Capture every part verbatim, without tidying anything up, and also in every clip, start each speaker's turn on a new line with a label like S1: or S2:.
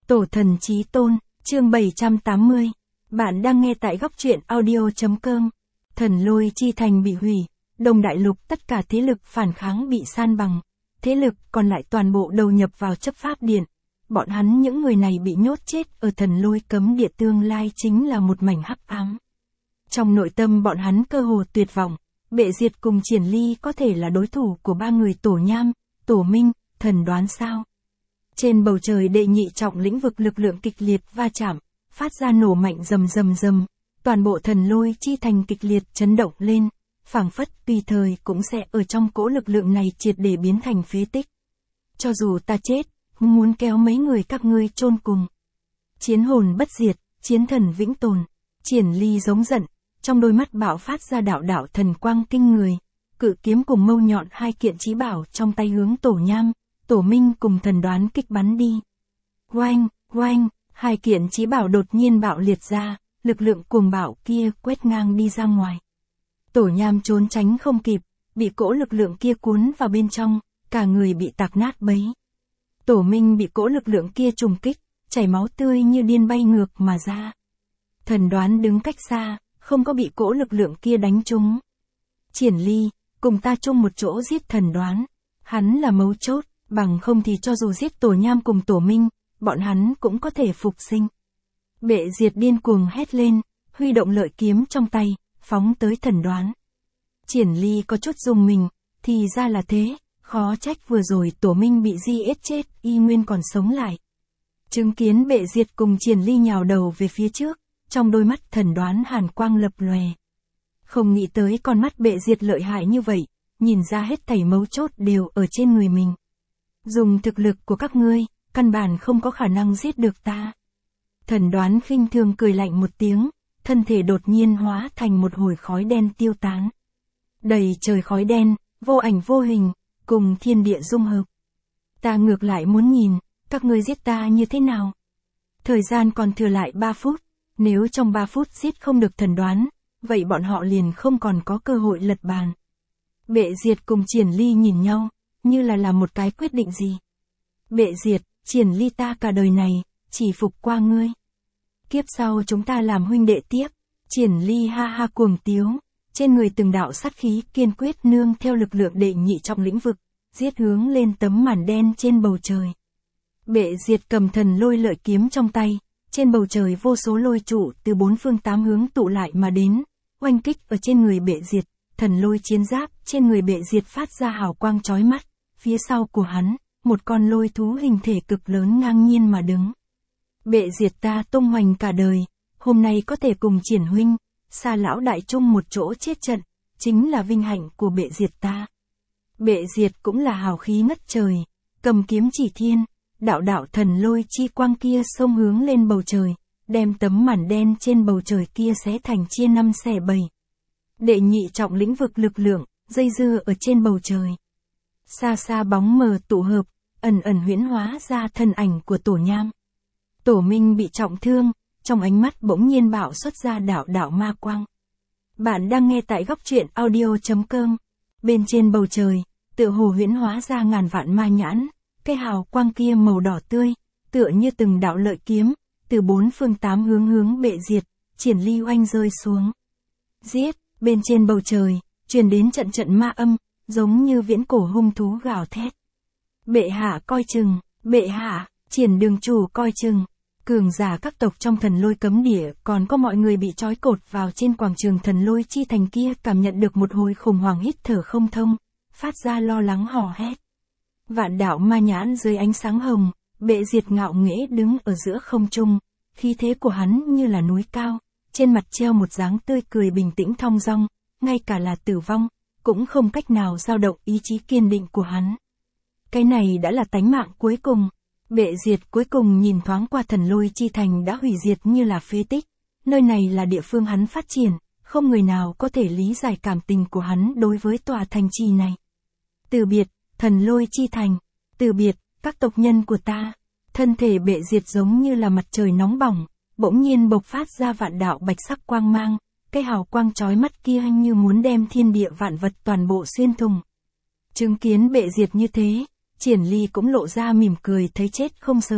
S1: Tổ thần chí tôn, chương bảy trăm tám mươi. Bạn đang nghe tại góc truyện audio chấm com. Thần lôi chi thành bị hủy, Đông Đại Lục tất cả thế lực phản kháng bị san bằng. Thế lực còn lại toàn bộ đầu nhập vào chấp pháp điện. Bọn hắn những người này bị nhốt chết ở thần lôi cấm địa, tương lai chính là một mảnh hắc ám. Trong nội tâm bọn hắn cơ hồ tuyệt vọng, Bệ Diệt cùng Triển Ly có thể là đối thủ của ba người Tổ Nham, Tổ Minh, Thần Đoán sao? Trên bầu trời đệ nhị trọng lĩnh vực lực lượng kịch liệt va chạm, phát ra nổ mạnh rầm rầm rầm, toàn bộ thần lôi chi thành kịch liệt chấn động lên, phảng phất tùy thời cũng sẽ ở trong cỗ lực lượng này triệt để biến thành phế tích. Cho dù ta chết, muốn kéo mấy người các ngươi chôn cùng. Chiến hồn bất diệt, chiến thần vĩnh tồn. Triển Ly giống giận, trong đôi mắt bạo phát ra đạo đạo thần quang kinh người, cự kiếm cùng mâu nhọn hai kiện chí bảo trong tay hướng Tổ Nham, Tổ Minh cùng Thần Đoán kích bắn đi. Oanh, oanh, hai kiện chí bảo đột nhiên bạo liệt ra, lực lượng cuồng bạo kia quét ngang đi ra ngoài. Tổ Nham trốn tránh không kịp, bị cỗ lực lượng kia cuốn vào bên trong, cả người bị tạc nát bấy. Tổ Minh bị cỗ lực lượng kia trùng kích, chảy máu tươi như điên bay ngược mà ra. Thần Đoán đứng cách xa, không có bị cỗ lực lượng kia đánh trúng. Triển Ly, cùng ta chung một chỗ giết Thần Đoán. Hắn là mấu chốt, bằng không thì cho dù giết Tổ Nham cùng Tổ Minh, bọn hắn cũng có thể phục sinh. Bệ Diệt điên cuồng hét lên, huy động lợi kiếm trong tay, phóng tới Thần Đoán. Triển Ly có chút rùng mình, thì ra là thế, khó trách vừa rồi Tổ Minh bị giết chết, y nguyên còn sống lại. Chứng kiến Bệ Diệt cùng Triển Ly nhào đầu về phía trước, trong đôi mắt Thần Đoán hàn quang lập lòe. Không nghĩ tới con mắt Bệ Diệt lợi hại như vậy, nhìn ra hết thảy mấu chốt đều ở trên người mình. Dùng thực lực của các ngươi, căn bản không có khả năng giết được ta. Thần Đoán khinh thường cười lạnh một tiếng, thân thể đột nhiên hóa thành một hồi khói đen tiêu tán. Đầy trời khói đen, vô ảnh vô hình, cùng thiên địa dung hợp. Ta ngược lại muốn nhìn, các ngươi giết ta như thế nào. Thời gian còn thừa lại ba phút, nếu trong ba phút giết không được Thần Đoán, vậy bọn họ liền không còn có cơ hội lật bàn. Bệ Diệt cùng Triển Ly nhìn nhau, như là làm một cái quyết định gì. Bệ Diệt, Triển Ly ta cả đời này, chỉ phục qua ngươi. Kiếp sau chúng ta làm huynh đệ tiếp. Triển Ly ha ha cuồng tiếu, trên người từng đạo sát khí kiên quyết nương theo lực lượng đệ nhị trọng lĩnh vực, giết hướng lên tấm màn đen trên bầu trời. Bệ Diệt cầm thần lôi lợi kiếm trong tay, trên bầu trời vô số lôi trụ từ bốn phương tám hướng tụ lại mà đến, oanh kích ở trên người Bệ Diệt. Thần lôi chiến giáp trên người Bệ Diệt phát ra hào quang chói mắt, phía sau của hắn, một con lôi thú hình thể cực lớn ngang nhiên mà đứng. Bệ Diệt ta tung hoành cả đời, hôm nay có thể cùng Triển huynh, Sa lão đại chung một chỗ chết trận, chính là vinh hạnh của Bệ Diệt ta. Bệ Diệt cũng là hào khí ngất trời, cầm kiếm chỉ thiên, đạo đạo thần lôi chi quang kia xông hướng lên bầu trời, đem tấm màn đen trên bầu trời kia xé thành chia năm xẻ bảy. Đệ nhị trọng lĩnh vực lực lượng, dây dưa ở trên bầu trời. Xa xa bóng mờ tụ hợp, ẩn ẩn huyễn hóa ra thân ảnh của Tổ Nham. Tổ Minh bị trọng thương, trong ánh mắt bỗng nhiên bạo xuất ra đạo đạo ma quang. Bạn đang nghe tại góc truyện audio chấm com. Bên trên bầu trời, tựa hồ huyễn hóa ra ngàn vạn ma nhãn, cái hào quang kia màu đỏ tươi, tựa như từng đạo lợi kiếm, từ bốn phương tám hướng hướng Bệ Diệt, Triển Ly oanh rơi xuống. Giết! Bên trên bầu trời, truyền đến trận trận ma âm, giống như viễn cổ hung thú gào thét. Bệ hạ coi chừng, bệ hạ, Triển đường chủ coi chừng. Cường giả các tộc trong thần lôi cấm địa, còn có mọi người bị trói cột vào trên quảng trường thần lôi chi thành kia, cảm nhận được một hồi khủng hoảng hít thở không thông, phát ra lo lắng hò hét. Vạn đạo ma nhãn dưới ánh sáng hồng, Bệ Diệt ngạo nghễ đứng ở giữa không trung, khí thế của hắn như là núi cao. Trên mặt treo một dáng tươi cười bình tĩnh thong dong, ngay cả là tử vong, cũng không cách nào dao động ý chí kiên định của hắn. Cái này đã là tánh mạng cuối cùng. Bệ Diệt cuối cùng nhìn thoáng qua thần lôi chi thành đã hủy diệt như là phế tích. Nơi này là địa phương hắn phát triển, không người nào có thể lý giải cảm tình của hắn đối với tòa thành trì này. Từ biệt, thần lôi chi thành. Từ biệt, các tộc nhân của ta. Thân thể Bệ Diệt giống như là mặt trời nóng bỏng, bỗng nhiên bộc phát ra vạn đạo bạch sắc quang mang, cái hào quang chói mắt kia như muốn đem thiên địa vạn vật toàn bộ xuyên thủng. Chứng kiến Bệ Diệt như thế, Triển Ly cũng lộ ra mỉm cười thấy chết không sờn.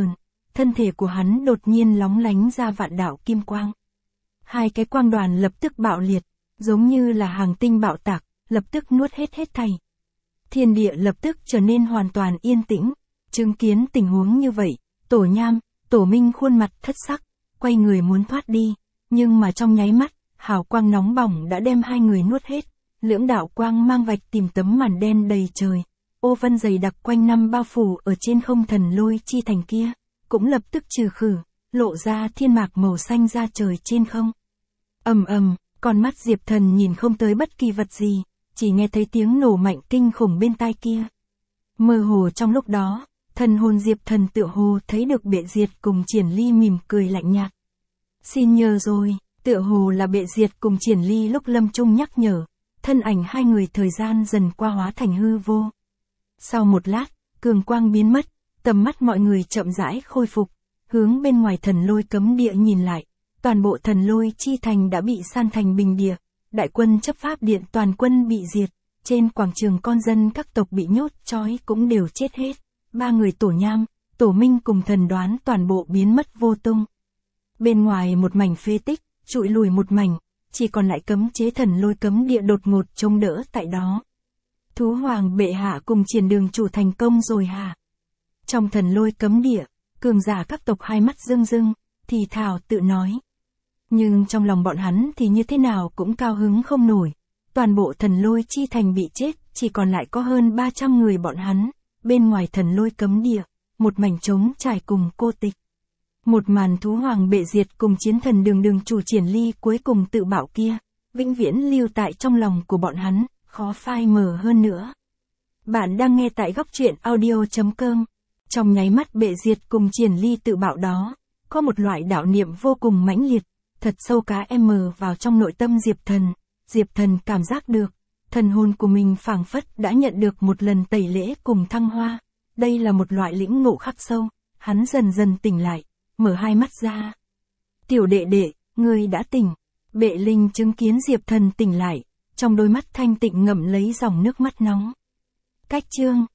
S1: thân thể của hắn đột nhiên lóng lánh ra vạn đạo kim quang. Hai cái quang đoàn lập tức bạo liệt, giống như là hàng tinh bạo tạc, lập tức nuốt hết hết thảy. Thiên địa lập tức trở nên hoàn toàn yên tĩnh, chứng kiến tình huống như vậy, Tổ Nham, Tổ Minh khuôn mặt thất sắc, quay người muốn thoát đi, nhưng mà trong nháy mắt, hào quang nóng bỏng đã đem hai người nuốt hết, lưỡng đạo quang mang vạch tìm tấm màn đen đầy trời, ô vân dày đặc quanh năm bao phủ ở trên không thần lôi chi thành kia, cũng lập tức trừ khử, lộ ra thiên mạc màu xanh ra trời trên không. Ầm ầm, con mắt Diệp Thần nhìn không tới bất kỳ vật gì, chỉ nghe thấy tiếng nổ mạnh kinh khủng bên tai kia. Mơ hồ trong lúc đó, thần hồn Diệp Thần tựa hồ thấy được Bệ Diệt cùng Triển Ly mỉm cười lạnh nhạt. Xin nhờ rồi, tựa hồ là Bệ Diệt cùng Triển Ly lúc lâm chung nhắc nhở, thân ảnh hai người thời gian dần qua hóa thành hư vô. Sau một lát, cường quang biến mất, tầm mắt mọi người chậm rãi khôi phục, hướng bên ngoài thần lôi cấm địa nhìn lại, toàn bộ thần lôi chi thành đã bị san thành bình địa, đại quân chấp pháp điện toàn quân bị diệt, trên quảng trường con dân các tộc bị nhốt trói cũng đều chết hết, ba người Tổ Nham, Tổ Minh cùng thần đoán toàn bộ biến mất vô tung. Bên ngoài một mảnh phế tích, trụi lùi một mảnh, chỉ còn lại cấm chế thần lôi cấm địa đột ngột chống đỡ tại đó. Thú hoàng bệ hạ cùng Triển đường chủ thành công rồi hả? Trong thần lôi cấm địa, cường giả các tộc hai mắt rưng rưng, thì thào tự nói. Nhưng trong lòng bọn hắn thì như thế nào cũng cao hứng không nổi. Toàn bộ thần lôi chi thành bị chết, chỉ còn lại có hơn ba trăm người bọn hắn. Bên ngoài thần lôi cấm địa, một mảnh trống trải cùng cô tịch. Một màn thú hoàng bệ diệt cùng chiến thần đường đường chủ Triển Ly cuối cùng tự bạo kia, vĩnh viễn lưu tại trong lòng của bọn hắn, khó phai mờ hơn nữa. Bạn đang nghe tại góc truyện audio chấm com. Trong nháy mắt bệ diệt cùng Triển Ly tự bạo đó, có một loại đạo niệm vô cùng mãnh liệt, thật sâu cá em vào trong nội tâm Diệp Thần. Diệp Thần cảm giác được, thần hồn của mình phảng phất đã nhận được một lần tẩy lễ cùng thăng hoa. Đây là một loại lĩnh ngộ khắc sâu, hắn dần dần tỉnh lại, mở hai mắt ra. Tiểu đệ đệ, ngươi đã tỉnh. Bệ Linh chứng kiến Diệp Thần tỉnh lại, trong đôi mắt thanh tịnh ngậm lấy dòng nước mắt nóng. Cách chương